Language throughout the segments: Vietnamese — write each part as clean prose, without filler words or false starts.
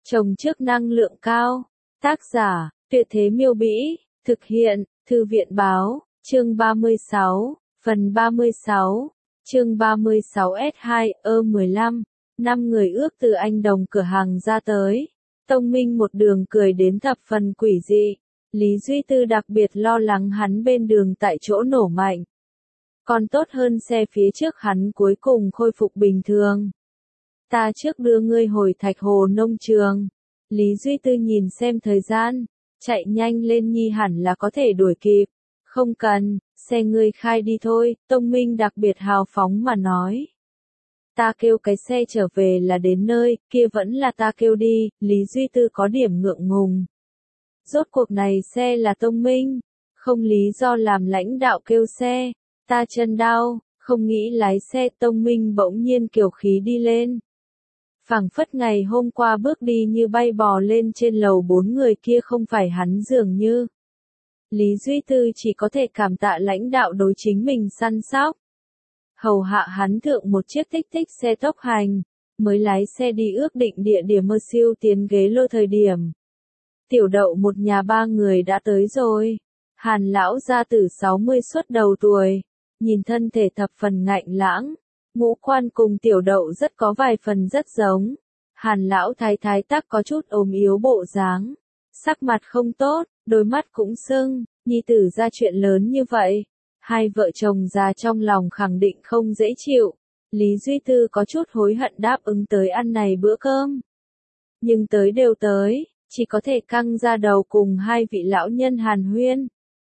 Trồng trước năng lượng cao. Tác giả, Tuyệt Thế Miêu Bĩ. Thực hiện, Thư viện Báo. Chương 36. Phần 36. Chương 36S2-15. 5 người ước từ anh đồng cửa hàng ra tới. Tông Minh một đường cười đến thập phần quỷ dị. Lý Duy Tư đặc biệt lo lắng hắn bên đường tại chỗ nổ mạnh. Còn tốt hơn xe phía trước hắn cuối cùng khôi phục bình thường. Ta trước đưa ngươi hồi Thạch Hồ nông trường. Lý Duy Tư nhìn xem thời gian. Chạy nhanh lên nhi hẳn là có thể đuổi kịp. Không cần, xe ngươi khai đi thôi, Tông Minh đặc biệt hào phóng mà nói. Ta kêu cái xe trở về là đến nơi, kia vẫn là ta kêu đi, Lý Duy Tư có điểm ngượng ngùng. Rốt cuộc này xe là Tông Minh, không lý do làm lãnh đạo kêu xe, ta chân đau, không nghĩ lái xe. Tông Minh bỗng nhiên kiều khí đi lên. Phảng phất ngày hôm qua bước đi như bay bò lên trên lầu 4 người kia không phải hắn dường như. Lý Duy Tư chỉ có thể cảm tạ lãnh đạo đối chính mình săn sóc. Hầu hạ hắn thượng một chiếc tích tích xe tốc hành, mới lái xe đi ước định địa điểm mơ siêu tiến ghế lô thời điểm. Tiểu Đậu một nhà 3 người đã tới rồi. Hàn lão gia tử 60 xuất đầu tuổi, nhìn thân thể thập phần ngạnh lãng, ngũ quan cùng Tiểu Đậu rất có vài phần rất giống. Hàn lão thái thái tắc có chút ốm yếu bộ dáng, sắc mặt không tốt, đôi mắt cũng sưng, nhi tử ra chuyện lớn như vậy. Hai vợ chồng già trong lòng khẳng định không dễ chịu. Lý Duy Tư có chút hối hận đáp ứng tới ăn này bữa cơm. Nhưng tới đều tới, chỉ có thể căng ra đầu cùng hai vị lão nhân hàn huyên.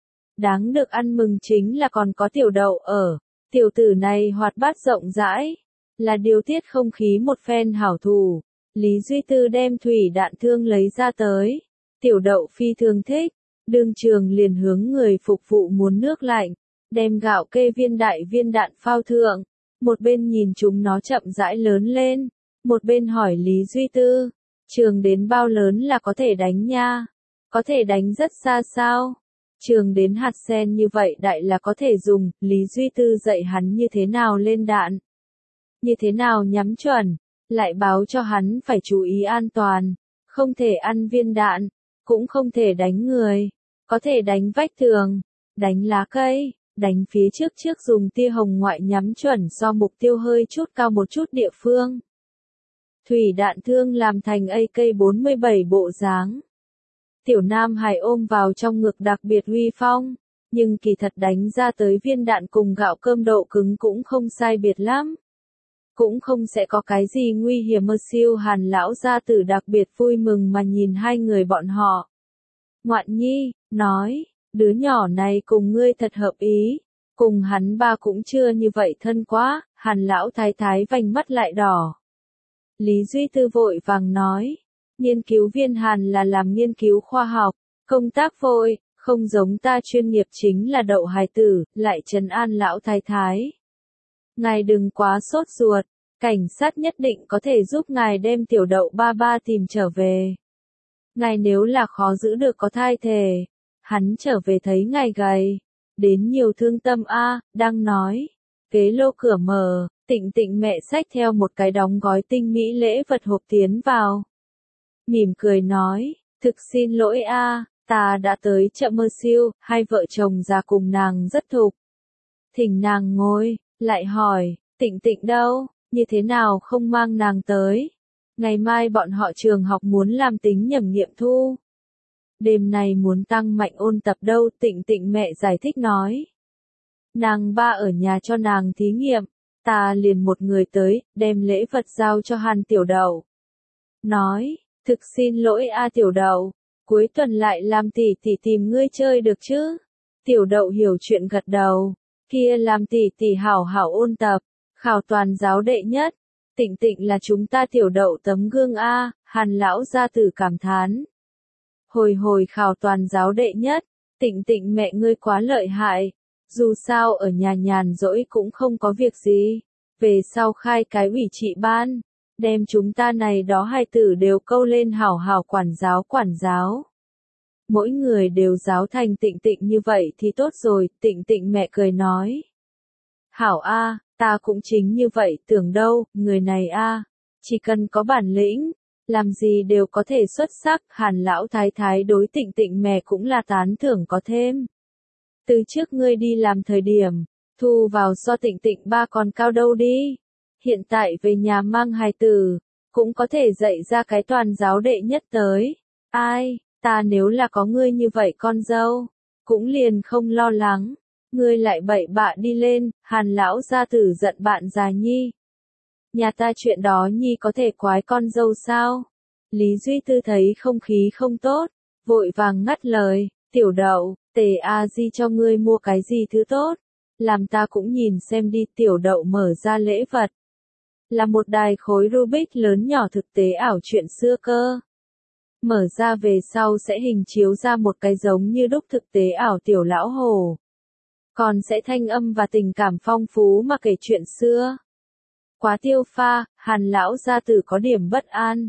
Đáng được ăn mừng chính là còn có Tiểu Đậu ở. Tiểu tử này hoạt bát rộng rãi, là điều tiết không khí một phen hảo thủ. Lý Duy Tư đem thủy đạn thương lấy ra tới. Tiểu Đậu phi thường thích, đương trường liền hướng người phục vụ muốn nước lạnh, đem gạo kê viên đạn phao thượng. Một bên nhìn chúng nó chậm rãi lớn lên, một bên hỏi Lý Duy Tư, trường đến bao lớn là có thể đánh nha? Có thể đánh rất xa sao? Trường đến hạt sen như vậy đại là có thể dùng. Lý Duy Tư dạy hắn như thế nào lên đạn, như thế nào nhắm chuẩn, lại báo cho hắn phải chú ý an toàn, không thể ăn viên đạn, cũng không thể đánh người, có thể đánh vách tường, đánh lá cây, đánh phía trước dùng tia hồng ngoại nhắm chuẩn do mục tiêu hơi chút cao một chút địa phương. Thủy đạn thương làm thành AK-47 bộ dáng. Tiểu Nam Hải ôm vào trong ngực đặc biệt uy phong, nhưng kỳ thật đánh ra tới viên đạn cùng gạo cơm độ cứng cũng không sai biệt lắm. Cũng không sẽ có cái gì nguy hiểm. Mơ siêu Hàn lão gia tử đặc biệt vui mừng mà nhìn hai người bọn họ. Ngoạn nhi, nói, đứa nhỏ này cùng ngươi thật hợp ý, cùng hắn ba cũng chưa như vậy thân quá. Hàn lão thái thái vành mắt lại đỏ. Lý Duy Tư vội vàng nói, nghiên cứu viên Hàn là làm nghiên cứu khoa học, công tác vội, không giống ta chuyên nghiệp chính là đậu hài tử, lại trấn an lão thái thái. Ngài đừng quá sốt ruột, cảnh sát nhất định có thể giúp ngài đem Tiểu Đậu ba ba tìm trở về. Ngài nếu là khó giữ được có thai thể, hắn trở về thấy ngài gầy, đến nhiều thương tâm a. Đang nói, ghế lô cửa mở, Tịnh Tịnh mẹ xách theo một cái đóng gói tinh mỹ lễ vật hộp tiến vào. Mỉm cười nói, thực xin lỗi a, ta đã tới chậm mơ siêu. Hai vợ chồng già cùng nàng rất thục. Thỉnh nàng ngồi, lại hỏi, Tịnh Tịnh đâu, như thế nào không mang nàng tới? Ngày mai bọn họ trường học muốn làm tính nhẩm nghiệm thu. Đêm này muốn tăng mạnh ôn tập đâu. Tịnh Tịnh mẹ giải thích nói. Nàng ba ở nhà cho nàng thí nghiệm, ta liền một người tới, đem lễ vật giao cho Hàn Tiểu Đậu. Nói, thực xin lỗi a Tiểu Đậu, cuối tuần lại làm tỷ tỷ tìm ngươi chơi được chứ? Tiểu Đậu hiểu chuyện gật đầu, kia làm tỷ tỷ hảo hảo ôn tập, khảo toàn giáo đệ nhất. Tịnh Tịnh là chúng ta Tiểu Đậu tấm gương a. Hàn lão gia tử cảm thán. Hồi khảo toàn giáo đệ nhất, Tịnh Tịnh mẹ ngươi quá lợi hại, dù sao ở nhà nhàn rỗi cũng không có việc gì, về sau khai cái ủy trị ban, đem chúng ta này đó hài tử đều câu lên hảo hảo quản giáo. Mỗi người đều giáo thành Tịnh Tịnh như vậy thì tốt rồi. Tịnh Tịnh mẹ cười nói. Hảo a, ta cũng chính như vậy tưởng đâu, người này a, chỉ cần có bản lĩnh, làm gì đều có thể xuất sắc, Hàn lão thái thái đối Tịnh Tịnh mẹ cũng là tán thưởng có thêm. Từ trước ngươi đi làm thời điểm, thu vào so Tịnh Tịnh ba còn cao đâu đi. Hiện tại về nhà mang hài tử, cũng có thể dạy ra cái toàn giáo đệ nhất tới. Ai, ta nếu là có ngươi như vậy con dâu, cũng liền không lo lắng. Ngươi lại bậy bạ đi lên, Hàn lão gia tử giận bạn già nhi. Nhà ta chuyện đó nhi có thể quái con dâu sao? Lý Duy Tư thấy không khí không tốt, vội vàng ngắt lời, tiểu đậu, Tề A Di cho ngươi mua cái gì thứ tốt, làm ta cũng nhìn xem đi. Tiểu đậu mở ra lễ vật, là một đài khối Rubik lớn nhỏ thực tế ảo chuyện xưa cơ. Mở ra về sau sẽ hình chiếu ra một cái giống như đúc thực tế ảo tiểu lão hồ. Còn sẽ thanh âm và tình cảm phong phú mà kể chuyện xưa. Quá tiêu pha, Hàn lão gia tử có điểm bất an.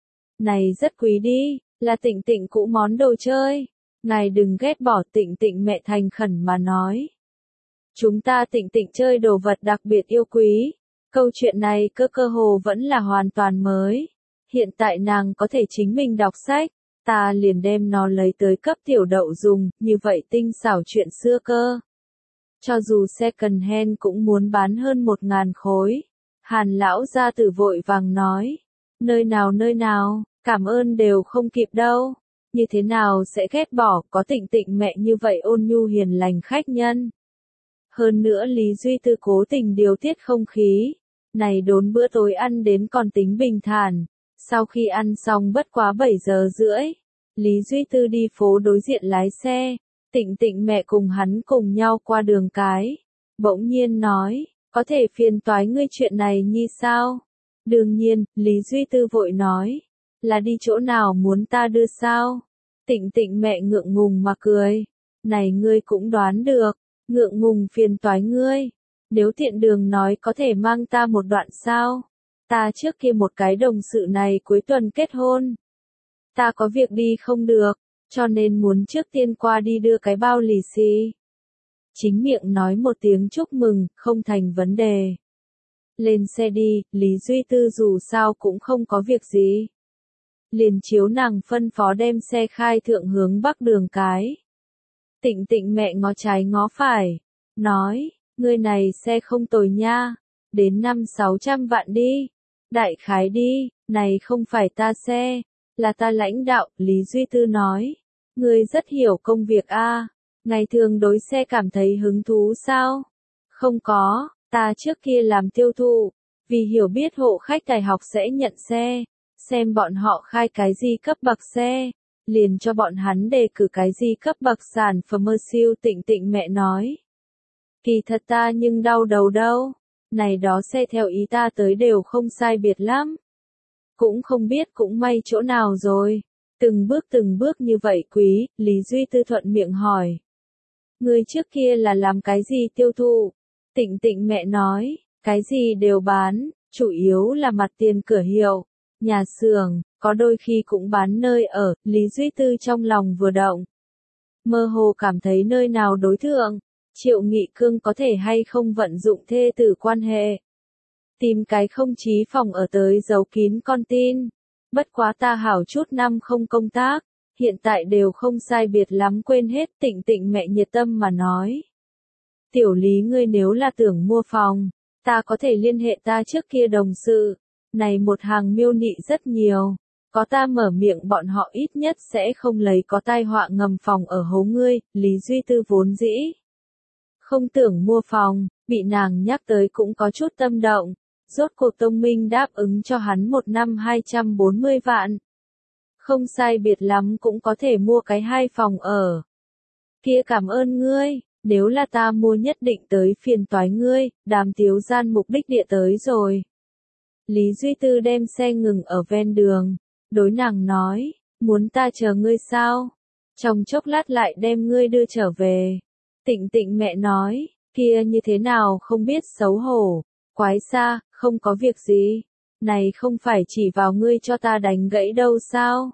Này rất quý đi, là Tịnh Tịnh cũ món đồ chơi. Ngài đừng ghét bỏ. Tịnh Tịnh mẹ thành khẩn mà nói. Chúng ta Tịnh Tịnh chơi đồ vật đặc biệt yêu quý. Câu chuyện này cơ hồ vẫn là hoàn toàn mới. Hiện tại nàng có thể chính mình đọc sách, ta liền đem nó lấy tới cấp tiểu đậu dùng, như vậy tinh xảo chuyện xưa cơ. Cho dù second hand cũng muốn bán hơn 1.000 khối. Hàn lão gia tử vội vàng nói. Nơi nào, cảm ơn đều không kịp đâu. Như thế nào sẽ ghét bỏ, có Tịnh Tịnh mẹ như vậy ôn nhu hiền lành khách nhân. Hơn nữa Lý Duy Tư cố tình điều tiết không khí. Này đốn bữa tối ăn đến còn tính bình thản. Sau khi ăn xong bất quá 7 giờ rưỡi. Lý Duy Tư đi phố đối diện lái xe. Tịnh Tịnh mẹ cùng hắn cùng nhau qua đường cái. Bỗng nhiên nói, có thể phiền toái ngươi chuyện này như sao? Đương nhiên, Lý Duy Tư vội nói. Là đi chỗ nào muốn ta đưa sao? Tịnh Tịnh mẹ ngượng ngùng mà cười. Này ngươi cũng đoán được. Ngượng ngùng phiền toái ngươi. Nếu tiện đường nói có thể mang ta một đoạn sao? Ta trước kia một cái đồng sự này cuối tuần kết hôn. Ta có việc đi không được, cho nên muốn trước tiên qua đi đưa cái bao lì xì. Chính miệng nói một tiếng chúc mừng, không thành vấn đề. Lên xe đi, Lý Duy Tư dù sao cũng không có việc gì. Liền chiếu nàng phân phó đem xe khai thượng hướng bắc đường cái. Tịnh Tịnh mẹ ngó trái ngó phải, nói, ngươi này xe không tồi nha, đến 500-600 vạn đi. Đại khái đi, này không phải ta xe, là ta lãnh đạo, Lý Duy Tư nói. Ngươi rất hiểu công việc a, ngày thường đối xe cảm thấy hứng thú sao? Không có, ta trước kia làm tiêu thụ, vì hiểu biết hộ khách đại học sẽ nhận xe, xem bọn họ khai cái gì cấp bậc xe, liền cho bọn hắn đề cử cái gì cấp bậc sản phẩm siêu. Tịnh Tịnh mẹ nói. Kỳ thật ta nhưng đau đầu đâu. Này đó xe theo ý ta tới đều không sai biệt lắm. Cũng không biết cũng may chỗ nào rồi. Từng bước như vậy quý, Lý Duy Tư thuận miệng hỏi. Người trước kia là làm cái gì tiêu thụ? Tịnh Tịnh mẹ nói, cái gì đều bán, chủ yếu là mặt tiền cửa hiệu, nhà xưởng, có đôi khi cũng bán nơi ở. Lý Duy Tư trong lòng vừa động. Mơ hồ cảm thấy nơi nào đối thượng. Triệu Nghị Cương có thể hay không vận dụng thê tử quan hệ. Tìm cái không chí phòng ở tới giấu kín con tin. Bất quá ta hảo chút năm không công tác, hiện tại đều không sai biệt lắm quên hết. Tịnh Tịnh mẹ nhiệt tâm mà nói. Tiểu Lý ngươi nếu là tưởng mua phòng, ta có thể liên hệ ta trước kia đồng sự. Này một hàng miêu nị rất nhiều. Có ta mở miệng bọn họ ít nhất sẽ không lấy có tai họa ngầm phòng ở hố ngươi. Lý Duy Tư vốn dĩ không tưởng mua phòng, bị nàng nhắc tới cũng có chút tâm động. Rốt cuộc Tông Minh đáp ứng cho hắn một năm 240 vạn. Không sai biệt lắm cũng có thể mua cái 2 phòng ở. Kia cảm ơn ngươi, nếu là ta mua nhất định tới phiền toái ngươi. Đàm Tiếu Gian mục đích địa tới rồi. Lý Duy Tư đem xe ngừng ở ven đường, đối nàng nói, muốn ta chờ ngươi sao? Trong chốc lát lại đem ngươi đưa trở về. Tịnh Tịnh mẹ nói, kia như thế nào không biết xấu hổ, quái xa, không có việc gì, này không phải chỉ vào ngươi cho ta đánh gãy đâu sao?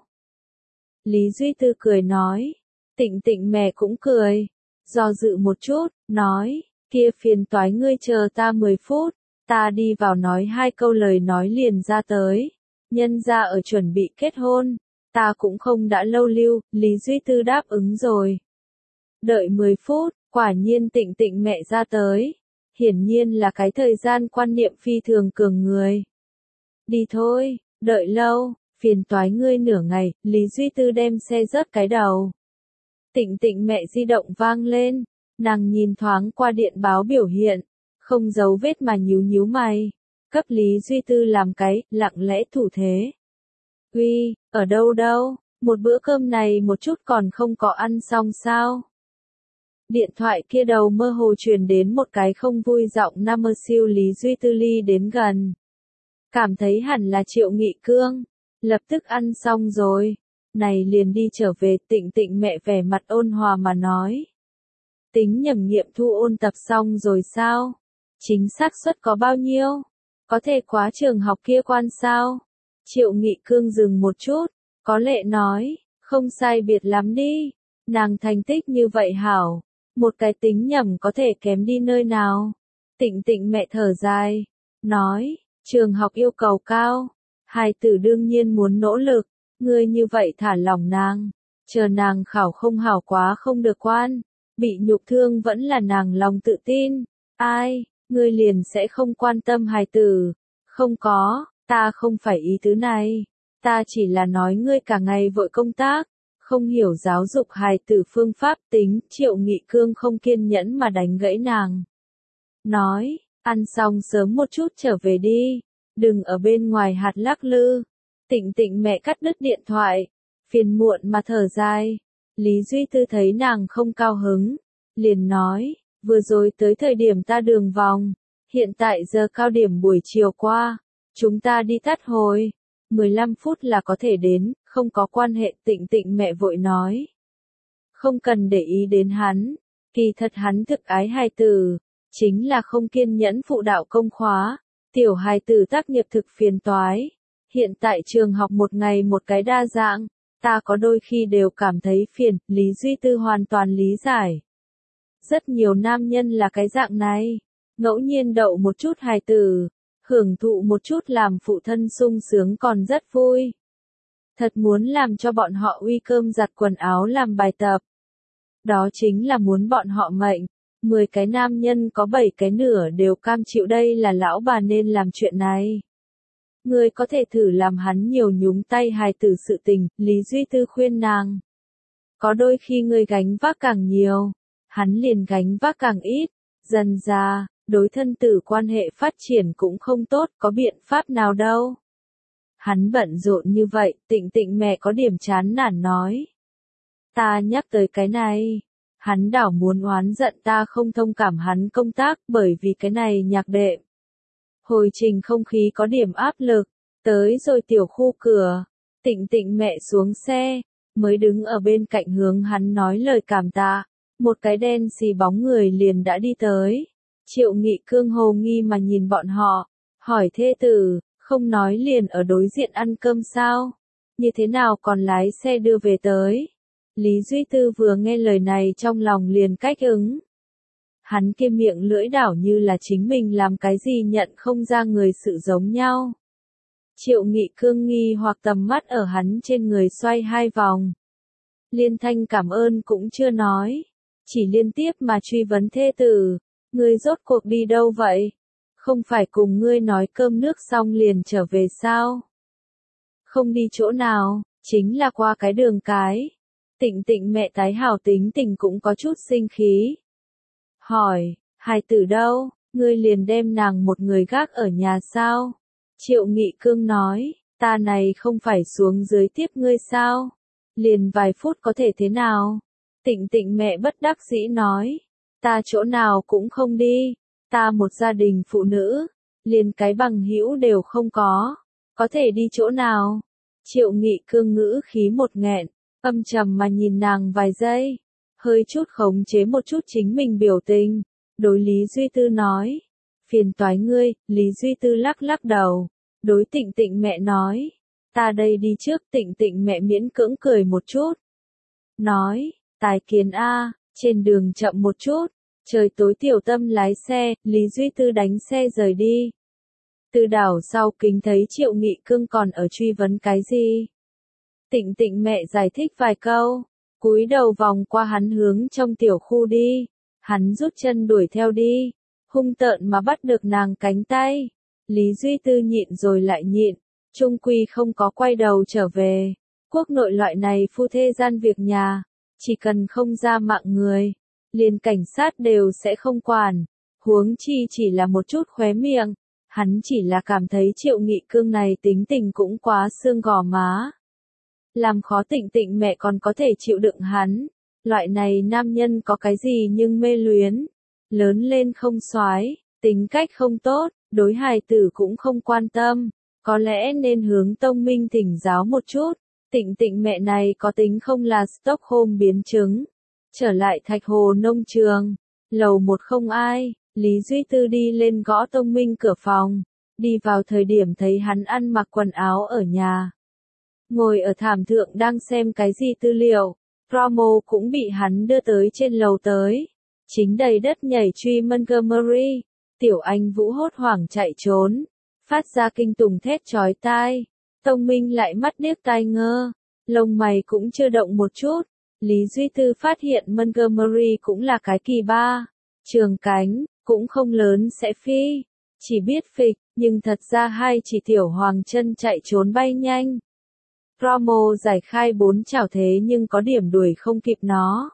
Lý Duy Tư cười nói, Tịnh Tịnh mẹ cũng cười, do dự một chút, nói, kia phiền toái ngươi chờ ta 10 phút, ta đi vào nói 2 câu lời nói liền ra tới. nhân gia ở chuẩn bị kết hôn, ta cũng không đã lâu lưu, Lý Duy Tư đáp ứng rồi. Đợi 10 phút, quả nhiên Tịnh Tịnh mẹ ra tới. Hiển nhiên là cái thời gian quan niệm phi thường cường người. Đi thôi, đợi lâu, phiền toái ngươi nửa ngày, Lý Duy Tư đem xe rớt cái đầu. Tịnh Tịnh mẹ di động vang lên, nàng nhìn thoáng qua điện báo biểu hiện, không giấu vết mà nhíu nhíu mày, cấp Lý Duy Tư làm cái, lặng lẽ thủ thế. Uy, ở đâu đâu, một bữa cơm này một chút còn không có ăn xong sao? Điện thoại kia đầu mơ hồ truyền đến một cái không vui giọng nam mơ siêu. Lý Duy Tư ly đến gần. Cảm thấy hẳn là Triệu Nghị Cương, lập tức ăn xong rồi. Này liền đi trở về. Tịnh Tịnh mẹ vẻ mặt ôn hòa mà nói. Tính nhẩm nghiệm thu ôn tập xong rồi sao? Chính xác suất có bao nhiêu? Có thể quá trường học kia quan sao? Triệu Nghị Cương dừng một chút, có lệ nói, không sai biệt lắm đi. Nàng thành tích như vậy hảo, một cái tính nhẩm có thể kém đi nơi nào? Tịnh Tịnh mẹ thở dài, nói, trường học yêu cầu cao, hài tử đương nhiên muốn nỗ lực, ngươi như vậy thả lỏng nàng, chờ nàng khảo không hảo quá không được quan, bị nhục thương vẫn là nàng lòng tự tin, ai, ngươi liền sẽ không quan tâm hài tử, không có, ta không phải ý tứ này, ta chỉ là nói ngươi cả ngày vội công tác, không hiểu giáo dục hài tử phương pháp tính. Triệu Nghị Cương không kiên nhẫn mà đánh gãy nàng. Nói, ăn xong sớm một chút trở về đi, đừng ở bên ngoài hạt lắc lư. Tịnh Tịnh mẹ cắt đứt điện thoại, phiền muộn mà thở dài. Lý Duy Tư thấy nàng không cao hứng, liền nói, vừa rồi tới thời điểm ta đường vòng, hiện tại giờ cao điểm buổi chiều qua, chúng ta đi tắt hồi, 15 phút là có thể đến, không có quan hệ. Tịnh Tịnh mẹ vội nói. Không cần để ý đến hắn, kỳ thật hắn thực ái hài tử, chính là không kiên nhẫn phụ đạo công khóa, tiểu hài tử tác nghiệp thực phiền toái. Hiện tại trường học một ngày một cái đa dạng, ta có đôi khi đều cảm thấy phiền. Lý Duy Tư hoàn toàn lý giải. Rất nhiều nam nhân là cái dạng này, ngẫu nhiên đậu một chút hài tử, hưởng thụ một chút làm phụ thân sung sướng còn rất vui. Thật muốn làm cho bọn họ uy cơm giặt quần áo làm bài tập. Đó chính là muốn bọn họ mệnh. 10 cái nam nhân có 7 cái nửa đều cam chịu, đây là lão bà nên làm chuyện này. Ngươi có thể thử làm hắn nhiều nhúng tay hài tử sự tình, Lý Duy Tư khuyên nàng. Có đôi khi ngươi gánh vác càng nhiều, hắn liền gánh vác càng ít, dần ra, đối thân tử quan hệ phát triển cũng không tốt, có biện pháp nào đâu. Hắn bận rộn như vậy. Tịnh Tịnh mẹ có điểm chán nản nói. Ta nhắc tới cái này, hắn đảo muốn oán giận ta không thông cảm hắn công tác bởi vì cái này nhạc đệm. Hồi trình không khí có điểm áp lực, tới rồi tiểu khu cửa, Tịnh Tịnh mẹ xuống xe, mới đứng ở bên cạnh hướng hắn nói lời cảm tạ, một cái đen xì bóng người liền đã đi tới. Triệu Nghị Cương hồ nghi mà nhìn bọn họ, hỏi thê tử, không nói liền ở đối diện ăn cơm sao? Như thế nào còn lái xe đưa về tới? Lý Duy Tư vừa nghe lời này trong lòng liền cách ứng. Hắn kia miệng lưỡi đảo như là chính mình làm cái gì nhận không ra người sự giống nhau. Triệu Nghị Cương nghi hoặc tầm mắt ở hắn trên người xoay 2 vòng. Liên thanh cảm ơn cũng chưa nói, chỉ liên tiếp mà truy vấn thê tử, ngươi rốt cuộc đi đâu vậy? Không phải cùng ngươi nói cơm nước xong liền trở về sao? Không đi chỗ nào, chính là qua cái đường cái. Tịnh Tịnh mẹ tái hảo tính tình cũng có chút sinh khí. Hỏi, hài tử đâu, ngươi liền đem nàng một người gác ở nhà sao? Triệu Nghị Cương nói, ta này không phải xuống dưới tiếp ngươi sao? Liền vài phút có thể thế nào? Tịnh Tịnh mẹ bất đắc dĩ nói, ta chỗ nào cũng không đi, ta một gia đình phụ nữ, liền cái bằng hữu đều không có thể đi chỗ nào? Triệu Nghị Cương ngữ khí một nghẹn, âm trầm mà nhìn nàng vài giây, hơi chút khống chế một chút chính mình biểu tình, đối Lý Duy Tư nói, phiền toái ngươi. Lý Duy Tư lắc lắc đầu, đối Tịnh Tịnh mẹ nói, ta đây đi trước. Tịnh Tịnh mẹ miễn cưỡng cười một chút, nói, tài kiến a, trên đường chậm một chút, trời tối tiểu tâm lái xe. Lý Duy Tư đánh xe rời đi. Từ đảo sau kính thấy Triệu Nghị Cương còn ở truy vấn cái gì. Tịnh Tịnh mẹ giải thích vài câu, cúi đầu vòng qua hắn hướng trong tiểu khu đi. Hắn rút chân đuổi theo đi, hung tợn mà bắt được nàng cánh tay. Lý Duy Tư nhịn rồi lại nhịn, chung quy không có quay đầu trở về. Quốc nội loại này phu thê gian việc nhà, chỉ cần không ra mạng người, liền cảnh sát đều sẽ không quản. Huống chi chỉ là một chút khóe miệng, hắn chỉ là cảm thấy Triệu Nghị Cương này tính tình cũng quá xương gò má. Làm khó Tịnh Tịnh mẹ còn có thể chịu đựng hắn. Loại này nam nhân có cái gì nhưng mê luyến. Lớn lên không soái, tính cách không tốt, đối hài tử cũng không quan tâm. Có lẽ nên hướng Tông Minh thỉnh giáo một chút. Tịnh Tịnh mẹ này có tính không là Stockholm biến chứng. Trở lại Thạch Hồ nông trường. Lầu 1 không ai. Lý Duy Tư đi lên gõ Tông Minh cửa phòng. Đi vào thời điểm thấy hắn ăn mặc quần áo ở nhà. Ngồi ở thảm thượng đang xem cái gì tư liệu. Promo cũng bị hắn đưa tới trên lầu tới. Chính đầy đất nhảy truy Montgomery. Tiểu Anh Vũ hốt hoảng chạy trốn. Phát ra kinh tủng thét chói tai. Tông Minh lại mắt điếc tai ngơ. Lông mày cũng chưa động một chút. Lý Duy Tư phát hiện Montgomery cũng là cái kỳ ba. Trường cánh, cũng không lớn sẽ phi. Chỉ biết phịch, nhưng thật ra hai chỉ tiểu hoàng chân chạy trốn bay nhanh. Promo giải khai 4 chảo thế nhưng có điểm đuổi không kịp nó.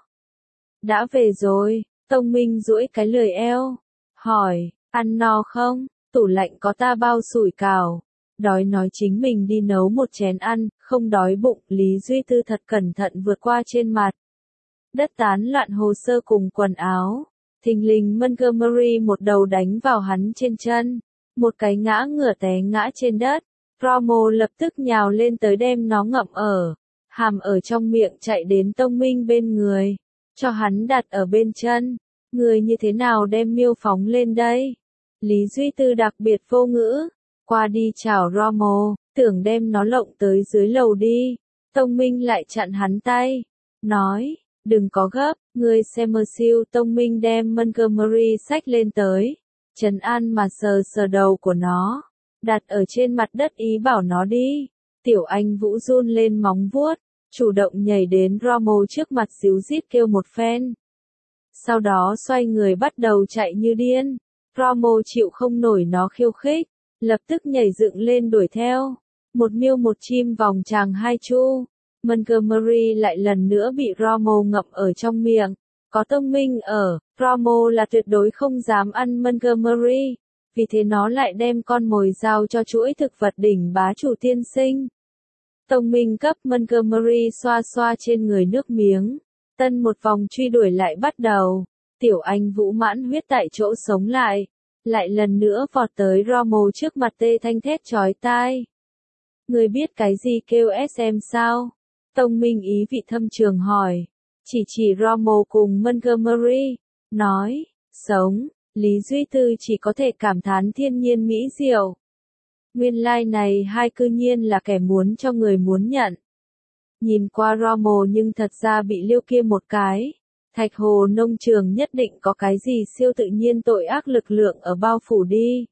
Đã về rồi, Tông Minh duỗi cái lười eo. Hỏi, ăn no không? Tủ lạnh có ta bao sủi cảo. Đói nói chính mình đi nấu một chén ăn, không đói bụng. Lý Duy Tư thật cẩn thận vượt qua trên mặt. Đất tán loạn hồ sơ cùng quần áo. Thình lình Montgomery một đầu đánh vào hắn trên chân. Một cái ngã ngửa té ngã trên đất. Promo lập tức nhào lên tới đem nó ngậm ở. Hàm ở trong miệng chạy đến Tông Minh bên người. Cho hắn đặt ở bên chân. Người như thế nào đem miêu phóng lên đây? Lý Duy Tư đặc biệt vô ngữ. Qua đi chào Promo, tưởng đem nó lộng tới dưới lầu đi. Tông Minh lại chặn hắn tay. Nói, đừng có gấp, người xem mơ siêu. Tông Minh đem Montgomery xách lên tới. Trấn an mà sờ sờ đầu của nó. Đặt ở trên mặt đất ý bảo nó đi. Tiểu Anh Vũ run lên móng vuốt, chủ động nhảy đến Promo trước mặt xíu rít kêu một phen. Sau đó xoay người bắt đầu chạy như điên. Promo chịu không nổi nó khiêu khích, lập tức nhảy dựng lên đuổi theo. Một miêu một chim vòng tràng hai chu. Montgomery lại lần nữa bị Promo ngậm ở trong miệng. Có Tông Minh ở, Promo là tuyệt đối không dám ăn Montgomery. Vì thế nó lại đem con mồi giao cho chuỗi thực vật đỉnh bá chủ tiên sinh. Tông Minh cấp Montgomery xoa xoa trên người nước miếng. Tân một vòng truy đuổi lại bắt đầu. Tiểu Anh Vũ mãn huyết tại chỗ sống lại. Lại lần nữa vọt tới Romo trước mặt tê thanh thét chói tai. Người biết cái gì kêu SM sao? Tông Minh ý vị thâm trường hỏi. Chỉ Romo cùng Montgomery. Nói, sống. Lý Duy Tư chỉ có thể cảm thán thiên nhiên mỹ diệu. Nguyên lai này hai cư nhiên là kẻ muốn cho người muốn nhận. Nhìn qua Romo nhưng thật ra bị liêu kia một cái. Thạch Hồ nông trường nhất định có cái gì siêu tự nhiên tội ác lực lượng ở bao phủ đi.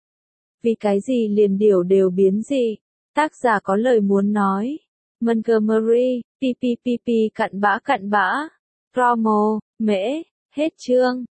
Vì cái gì liền điều đều biến dị. Tác giả có lời muốn nói. Montgomery, pp cặn bã. Promo, mễ, hết chương.